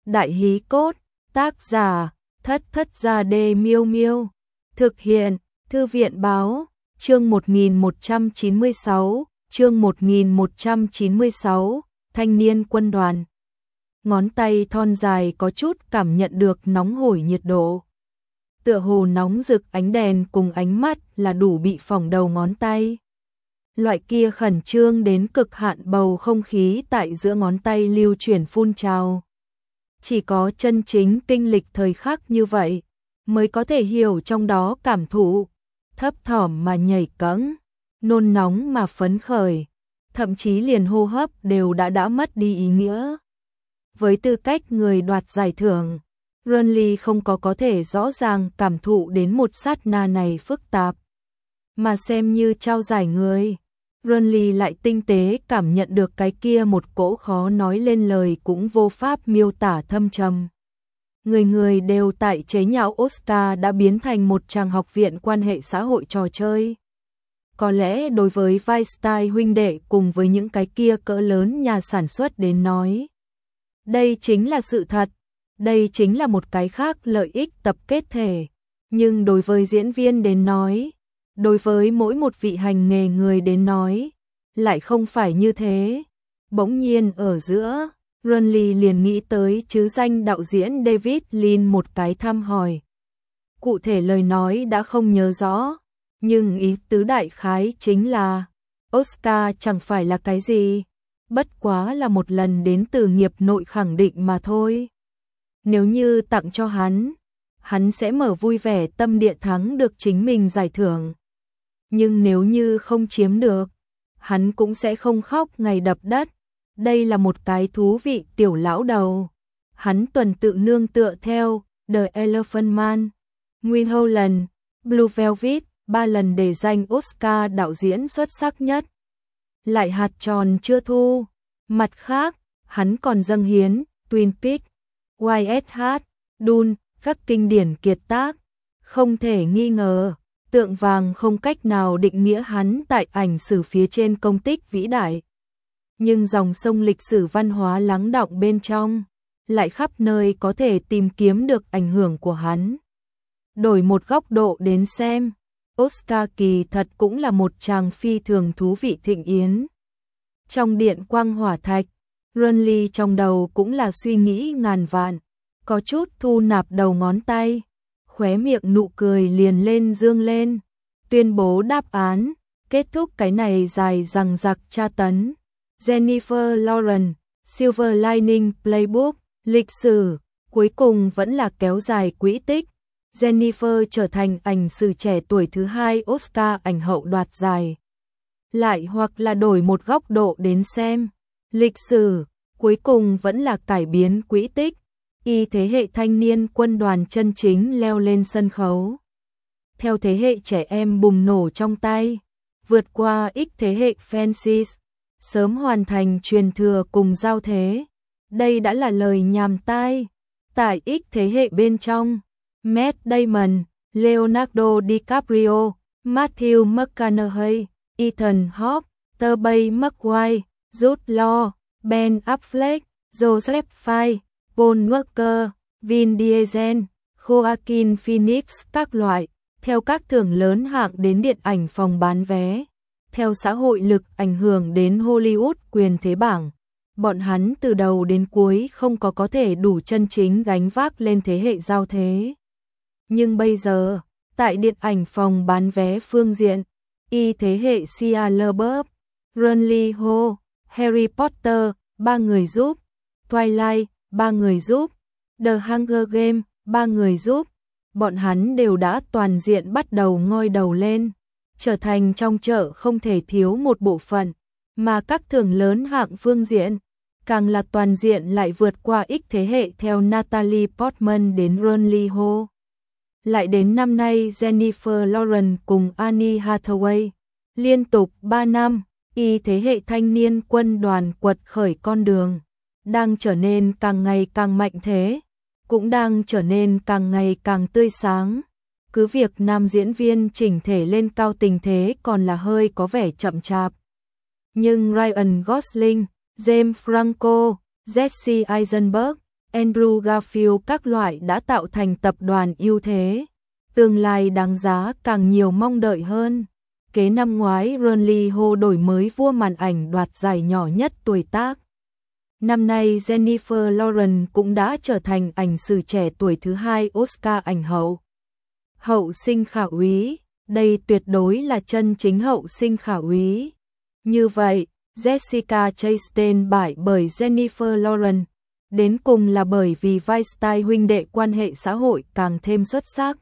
Đại hí cốt, tác giả, Thất Thất Gia Đê Miêu Miêu. Thực hiện, Thư viện báo, chương 1196, thanh niên quân đoàn. Ngón tay thon dài có chút cảm nhận được nóng hổi nhiệt độ. Tựa hồ nóng rực ánh đèn cùng ánh mắt là đủ bị phỏng đầu ngón tay. Loại kia khẩn trương đến cực hạn bầu không khí tại giữa ngón tay lưu chuyển phun trào. Chỉ có chân chính kinh lịch thời khắc như vậy, mới có thể hiểu trong đó cảm thụ, thấp thỏm mà nhảy cẫng, nôn nóng mà phấn khởi, thậm chí liền hô hấp đều đã mất đi ý nghĩa. Với tư cách người đoạt giải thưởng, Renly không có thể rõ ràng cảm thụ đến một sát na này phức tạp. Mà xem như trao giải người, Renly lại tinh tế cảm nhận được cái kia một cỗ khó nói lên lời cũng vô pháp miêu tả thâm trầm. Người người đều tại chế nhạo Oscar đã biến thành một tràng học viện quan hệ xã hội trò chơi. Có lẽ đối với Weinstein huynh đệ cùng với những cái kia cỡ lớn nhà sản xuất đến nói, đây chính là sự thật, đây chính là một cái khác lợi ích tập kết thể. Nhưng đối với diễn viên đến nói, đối với mỗi một vị hành nghề người đến nói, lại không phải như thế. Bỗng nhiên ở giữa, Renly liền nghĩ tới chứ danh đạo diễn David Lynch một cái thăm hỏi. Cụ thể lời nói đã không nhớ rõ, nhưng ý tứ đại khái chính là Oscar chẳng phải là cái gì, bất quá là một lần đến từ nghiệp nội khẳng định mà thôi. Nếu như tặng cho hắn sẽ mở vui vẻ tâm địa thắng được chính mình giải thưởng. Nhưng nếu như không chiếm được, hắn cũng sẽ không khóc ngày đập đất. Đây là một cái thú vị tiểu lão đầu. Hắn tuần tự nương tựa theo The Elephant Man, Mulholland, Blue Velvet, 3 lần để danh Oscar đạo diễn xuất sắc nhất. Lại hạt tròn chưa thu. Mặt khác, hắn còn dâng hiến Twin Peaks, White Hat, Dune, các kinh điển kiệt tác. Không thể nghi ngờ, tượng vàng không cách nào định nghĩa hắn tại ảnh sử phía trên công tích vĩ đại. Nhưng dòng sông lịch sử văn hóa lắng đọng bên trong, lại khắp nơi có thể tìm kiếm được ảnh hưởng của hắn. Đổi một góc độ đến xem, Oscar kỳ thật cũng là một tràng phi thường thú vị thịnh yến. Trong điện quang hỏa thạch, Renly trong đầu cũng là suy nghĩ ngàn vạn, có chút thu nạp đầu ngón tay, khóe miệng nụ cười liền lên dương lên, tuyên bố đáp án, kết thúc cái này dài dằng dặc tra tấn. Jennifer Lawrence, Silver Lining Playbook, lịch sử, cuối cùng vẫn là kéo dài quỹ tích. Jennifer trở thành ảnh sử trẻ tuổi thứ 2 Oscar ảnh hậu đoạt giải. Lại hoặc là đổi một góc độ đến xem, lịch sử, cuối cùng vẫn là cải biến quỹ tích. Y thế hệ thanh niên quân đoàn chân chính leo lên sân khấu. Theo thế hệ trẻ em bùng nổ trong tay, vượt qua X thế hệ Francis, sớm hoàn thành truyền thừa cùng giao thế. Đây đã là lời nhàm tai. Tại X thế hệ bên trong, Matt Damon, Leonardo DiCaprio, Matthew McConaughey, Ethan Hawke, Tobey Maguire, Jude Law, Ben Affleck, Joseph Fiennes, Paul Walker, Vin Diesel, Joaquin Phoenix các loại, theo các thưởng lớn hạng đến điện ảnh phòng bán vé, theo xã hội lực ảnh hưởng đến Hollywood quyền thế bảng, bọn hắn từ đầu đến cuối không có thể đủ chân chính gánh vác lên thế hệ giao thế. Nhưng bây giờ, tại điện ảnh phòng bán vé phương diện, y thế hệ Shia LaBeouf, Renly Ho, Harry Potter, 3 người giúp, Twilight, 3 người giúp, The Hunger Games, 3 người giúp, bọn hắn đều đã toàn diện bắt đầu ngoi đầu lên, trở thành trong chợ không thể thiếu một bộ phận, mà các thưởng lớn hạng phương diện, càng là toàn diện lại vượt qua X thế hệ theo Natalie Portman đến Renly Ho. Lại đến năm nay Jennifer Lawrence cùng Anne Hathaway, liên tục 3 năm, y thế hệ thanh niên quân đoàn quật khởi con đường, đang trở nên càng ngày càng mạnh thế, cũng đang trở nên càng ngày càng tươi sáng. Cứ việc nam diễn viên chỉnh thể lên cao tình thế còn là hơi có vẻ chậm chạp. Nhưng Ryan Gosling, James Franco, Jesse Eisenberg, Andrew Garfield các loại đã tạo thành tập đoàn ưu thế. Tương lai đáng giá càng nhiều mong đợi hơn. Kế năm ngoái Ron Lee Ho đổi mới vua màn ảnh đoạt giải nhỏ nhất tuổi tác. Năm nay Jennifer Lawrence cũng đã trở thành ảnh sử trẻ tuổi thứ 2 Oscar ảnh hậu. Hậu sinh khả úy, đây tuyệt đối là chân chính hậu sinh khả úy. Như vậy, Jessica Chastain bại bởi Jennifer Lawrence, đến cùng là bởi vì Weinstein huynh đệ quan hệ xã hội càng thêm xuất sắc.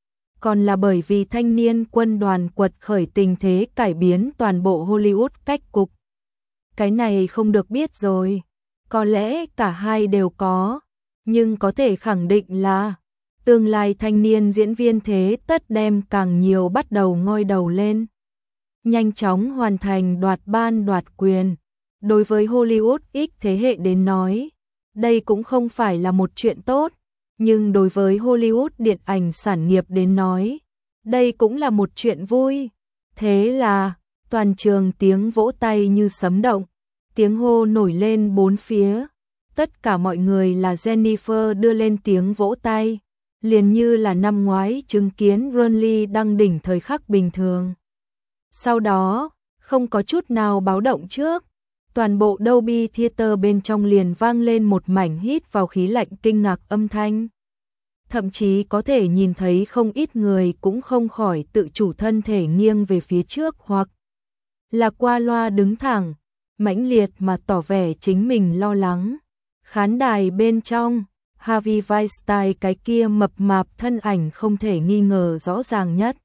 Còn là bởi vì thanh niên quân đoàn quật khởi tình thế cải biến toàn bộ Hollywood cách cục. Cái này không được biết rồi. Có lẽ cả hai đều có, nhưng có thể khẳng định là tương lai thanh niên diễn viên thế tất đem càng nhiều bắt đầu ngoi đầu lên. Nhanh chóng hoàn thành đoạt ban đoạt quyền. Đối với Hollywood X thế hệ đến nói, đây cũng không phải là một chuyện tốt, nhưng đối với Hollywood điện ảnh sản nghiệp đến nói, đây cũng là một chuyện vui. Thế là, toàn trường tiếng vỗ tay như sấm động, tiếng hô nổi lên bốn phía. Tất cả mọi người là Jennifer đưa lên tiếng vỗ tay, liền như là năm ngoái chứng kiến Ron Lee đăng đỉnh thời khắc bình thường. Sau đó, không có chút nào báo động trước, toàn bộ Dolby Theater bên trong liền vang lên một mảnh hít vào khí lạnh kinh ngạc âm thanh. Thậm chí có thể nhìn thấy không ít người cũng không khỏi tự chủ thân thể nghiêng về phía trước hoặc là qua loa đứng thẳng, mãnh liệt mà tỏ vẻ chính mình lo lắng. Khán đài bên trong, Harvey Weinstein cái kia mập mạp thân ảnh không thể nghi ngờ rõ ràng nhất.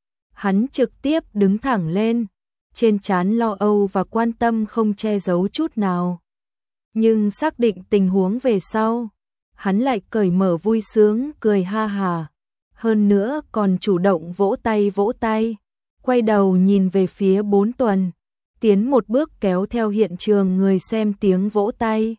Hắn trực tiếp đứng thẳng lên, trên trán lo âu và quan tâm không che giấu chút nào. Nhưng xác định tình huống về sau, hắn lại cởi mở vui sướng cười ha hà. Hơn nữa còn chủ động vỗ tay, quay đầu nhìn về phía 4 tuần, tiến một bước kéo theo hiện trường người xem tiếng vỗ tay.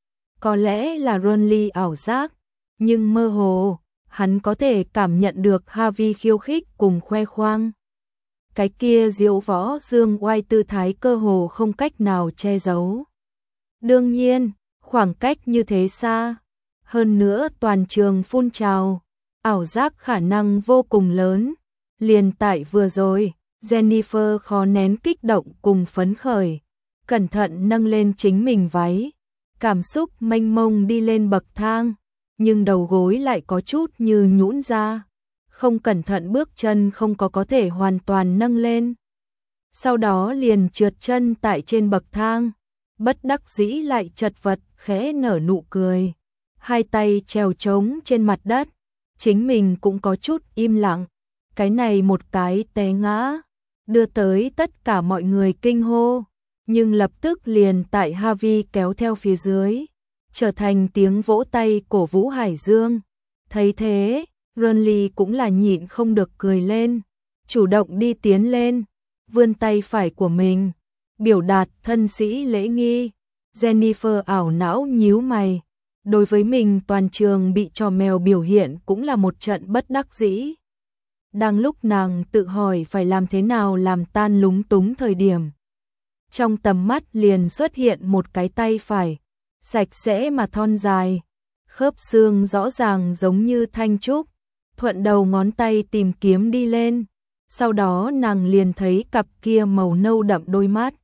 Có lẽ là Ron Lee ảo giác, nhưng mơ hồ, hắn có thể cảm nhận được Harvey khiêu khích cùng khoe khoang. Cái kia diệu võ dương oai tư thái cơ hồ không cách nào che giấu. Đương nhiên, khoảng cách như thế xa, hơn nữa toàn trường phun trào, ảo giác khả năng vô cùng lớn. Liền tại vừa rồi, Jennifer khó nén kích động cùng phấn khởi, cẩn thận nâng lên chính mình váy, cảm xúc mênh mông đi lên bậc thang, nhưng đầu gối lại có chút như nhũn ra, không cẩn thận bước chân không có thể hoàn toàn nâng lên. Sau đó liền trượt chân tại trên bậc thang, bất đắc dĩ lại chật vật khẽ nở nụ cười, hai tay trèo trống trên mặt đất, chính mình cũng có chút im lặng, cái này một cái té ngã, đưa tới tất cả mọi người kinh hô, nhưng lập tức liền tại Harvey kéo theo phía dưới, trở thành tiếng vỗ tay cổ vũ hải dương. Thấy thế, Ron Lee cũng là nhịn không được cười lên, chủ động đi tiến lên, vươn tay phải của mình, biểu đạt thân sĩ lễ nghi. Jennifer ảo não nhíu mày, đối với mình toàn trường bị trò mèo biểu hiện cũng là một trận bất đắc dĩ. Đang lúc nàng tự hỏi phải làm thế nào làm tan lúng túng thời điểm, trong tầm mắt liền xuất hiện một cái tay phải, sạch sẽ mà thon dài, khớp xương rõ ràng giống như thanh trúc, thuận đầu ngón tay tìm kiếm đi lên, sau đó nàng liền thấy cặp kia màu nâu đậm đôi mắt,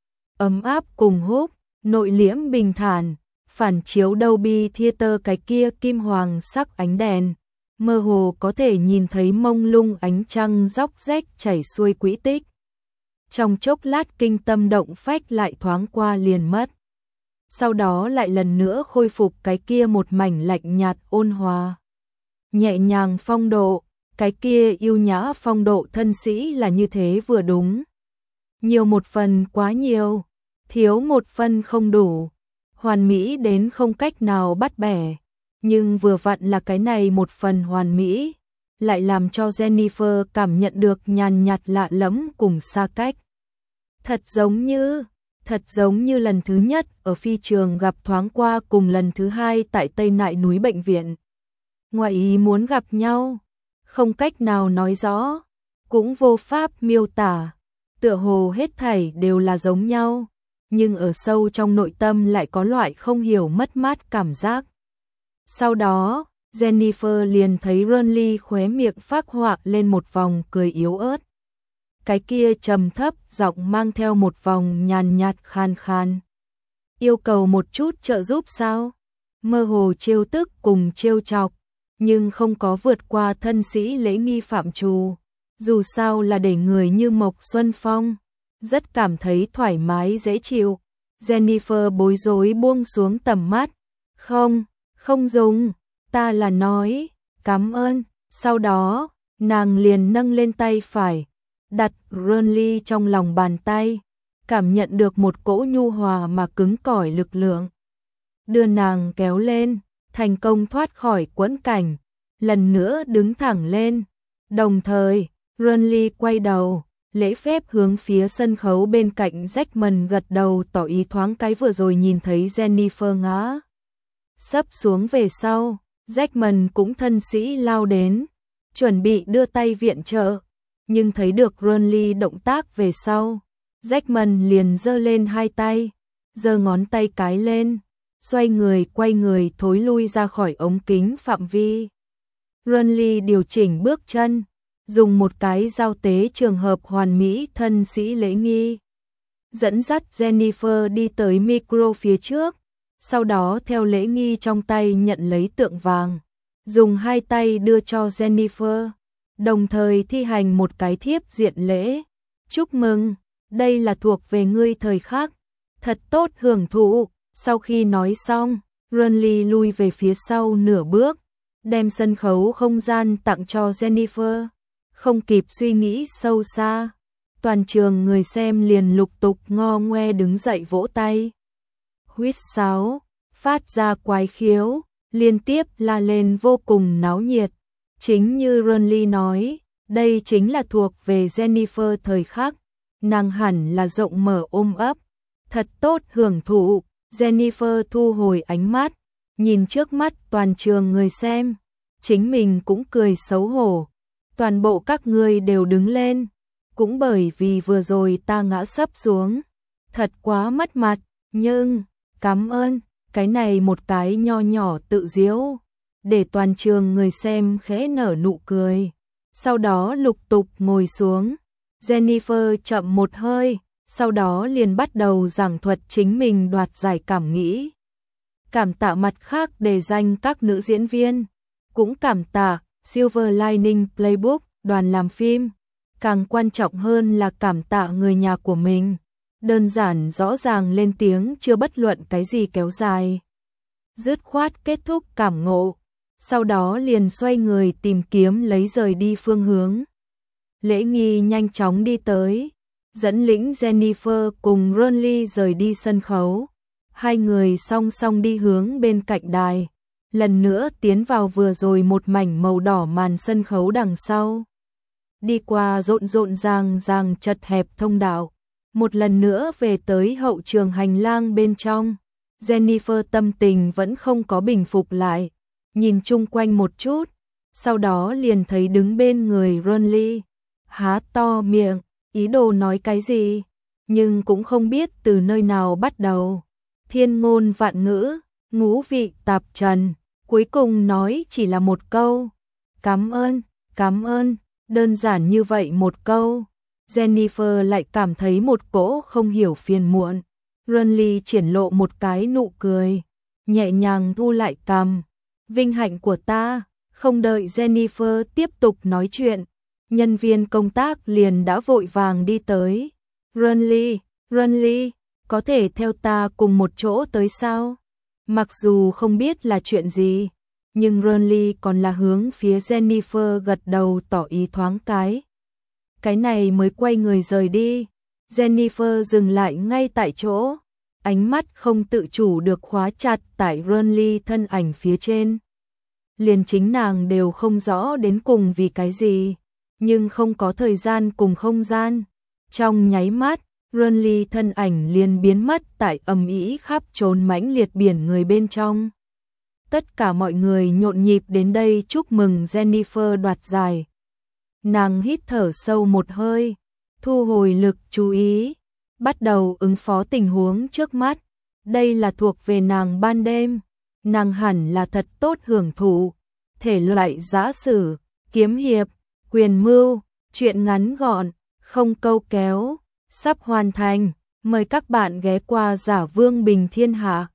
ấm áp cùng hút, nội liễm bình thản, phản chiếu Dolby Theater cái kia kim hoàng sắc ánh đèn, mơ hồ có thể nhìn thấy mông lung ánh trăng róc rách chảy xuôi quỹ tích. Trong chốc lát kinh tâm động phách lại thoáng qua liền mất. Sau đó lại lần nữa khôi phục cái kia một mảnh lạnh nhạt ôn hòa. Nhẹ nhàng phong độ, cái kia yêu nhã phong độ thân sĩ là như thế vừa đúng. Nhiều một phần quá nhiều, thiếu một phần không đủ, hoàn mỹ đến không cách nào bắt bẻ. Nhưng vừa vặn là cái này một phần hoàn mỹ, lại làm cho Jennifer cảm nhận được nhàn nhạt lạ lẫm cùng xa cách. Thật giống như lần thứ nhất ở phi trường gặp thoáng qua cùng lần thứ hai tại Tây Nại núi bệnh viện. Ngoài ý muốn gặp nhau, không cách nào nói rõ, cũng vô pháp miêu tả, tựa hồ hết thảy đều là giống nhau, nhưng ở sâu trong nội tâm lại có loại không hiểu mất mát cảm giác. Sau đó, Jennifer liền thấy Renly khóe miệng phác họa lên một vòng cười yếu ớt. Cái kia trầm thấp, giọng mang theo một vòng nhàn nhạt khan khan. Yêu cầu một chút trợ giúp sao? Mơ hồ trêu tức cùng trêu chọc, nhưng không có vượt qua thân sĩ lễ nghi phạm trù. Dù sao là để người như Mộc Xuân Phong, rất cảm thấy thoải mái dễ chịu. Jennifer bối rối buông xuống tầm mắt. Không dùng, ta là nói, cảm ơn. Sau đó, nàng liền nâng lên tay phải, đặt Renly trong lòng bàn tay, cảm nhận được một cỗ nhu hòa mà cứng cỏi lực lượng. Đưa nàng kéo lên, thành công thoát khỏi quẫn cảnh, lần nữa đứng thẳng lên. Đồng thời, Renly quay đầu, lễ phép hướng phía sân khấu bên cạnh Jackman gật đầu tỏ ý thoáng cái vừa rồi nhìn thấy Jennifer ngã sấp xuống về sau. Jackman cũng thân sĩ lao đến, chuẩn bị đưa tay viện trợ, nhưng thấy được Renly động tác về sau, Jackman liền giơ lên hai tay, giơ ngón tay cái lên, xoay người quay người thối lui ra khỏi ống kính phạm vi. Renly điều chỉnh bước chân, dùng một cái giao tế trường hợp hoàn mỹ thân sĩ lễ nghi, dẫn dắt Jennifer đi tới micro phía trước, sau đó theo lễ nghi trong tay nhận lấy tượng vàng, dùng hai tay đưa cho Jennifer, đồng thời thi hành một cái thiếp diện lễ. Chúc mừng, đây là thuộc về ngươi thời khắc, thật tốt hưởng thụ. Sau khi nói xong, Renly lui về phía sau nửa bước, đem sân khấu không gian tặng cho Jennifer. Không kịp suy nghĩ sâu xa, toàn trường người xem liền lục tục ngo ngoe đứng dậy vỗ tay, huýt sáo, phát ra quái khiếu, liên tiếp la lên vô cùng náo nhiệt. Chính như Renly nói, đây chính là thuộc về Jennifer thời khắc, nàng hẳn là rộng mở ôm ấp, thật tốt hưởng thụ. Jennifer thu hồi ánh mắt, nhìn trước mắt toàn trường người xem, chính mình cũng cười xấu hổ. Toàn bộ các ngươi đều đứng lên, cũng bởi vì vừa rồi ta ngã sấp xuống, thật quá mất mặt, nhưng, cảm ơn, cái này một cái nho nhỏ tự giễu, để toàn trường người xem khẽ nở nụ cười, sau đó lục tục ngồi xuống. Jennifer chậm một hơi, sau đó liền bắt đầu giảng thuật chính mình đoạt giải cảm nghĩ. Cảm tạ mặt khác đề danh các nữ diễn viên, cũng cảm tạ Silver Lining Playbook, đoàn làm phim, càng quan trọng hơn là cảm tạ người nhà của mình. Đơn giản rõ ràng lên tiếng chưa bất luận cái gì kéo dài. Dứt khoát kết thúc cảm ngộ, sau đó liền xoay người tìm kiếm lấy rời đi phương hướng. Lễ nghi nhanh chóng đi tới, dẫn lĩnh Jennifer cùng Renly rời đi sân khấu. Hai người song song đi hướng bên cạnh đài, lần nữa tiến vào vừa rồi một mảnh màu đỏ màn sân khấu đằng sau. Đi qua rộn ràng chật hẹp thông đạo, một lần nữa về tới hậu trường hành lang bên trong. Jennifer tâm tình vẫn không có bình phục lại, nhìn chung quanh một chút, sau đó liền thấy đứng bên người Renly, há to miệng, ý đồ nói cái gì, nhưng cũng không biết từ nơi nào bắt đầu. Thiên ngôn vạn ngữ, ngũ vị tạp trần, cuối cùng nói chỉ là một câu, cảm ơn, đơn giản như vậy một câu. Jennifer lại cảm thấy một cỗ không hiểu phiền muộn. Renly triển lộ một cái nụ cười, nhẹ nhàng thu lại cằm. Vinh hạnh của ta. Không đợi Jennifer tiếp tục nói chuyện, nhân viên công tác liền đã vội vàng đi tới. Renly, có thể theo ta cùng một chỗ tới sao? Mặc dù không biết là chuyện gì, nhưng Renly còn là hướng phía Jennifer gật đầu tỏ ý thoáng cái. Cái này mới quay người rời đi. Jennifer dừng lại ngay tại chỗ, ánh mắt không tự chủ được khóa chặt tại Renly thân ảnh phía trên. Liền chính nàng đều không rõ đến cùng vì cái gì, nhưng không có thời gian cùng không gian. Trong nháy mắt, Renly thân ảnh liền biến mất tại ầm ĩ khắp trốn mãnh liệt biển người bên trong. Tất cả mọi người nhộn nhịp đến đây chúc mừng Jennifer đoạt giải. Nàng hít thở sâu một hơi, thu hồi lực chú ý, bắt đầu ứng phó tình huống trước mắt. Đây là thuộc về nàng ban đêm, nàng hẳn là thật tốt hưởng thụ. Thể loại giã sử, kiếm hiệp, quyền mưu, truyện ngắn gọn, không câu kéo, sắp hoàn thành. Mời các bạn ghé qua Giả Vương Bình Thiên Hạ.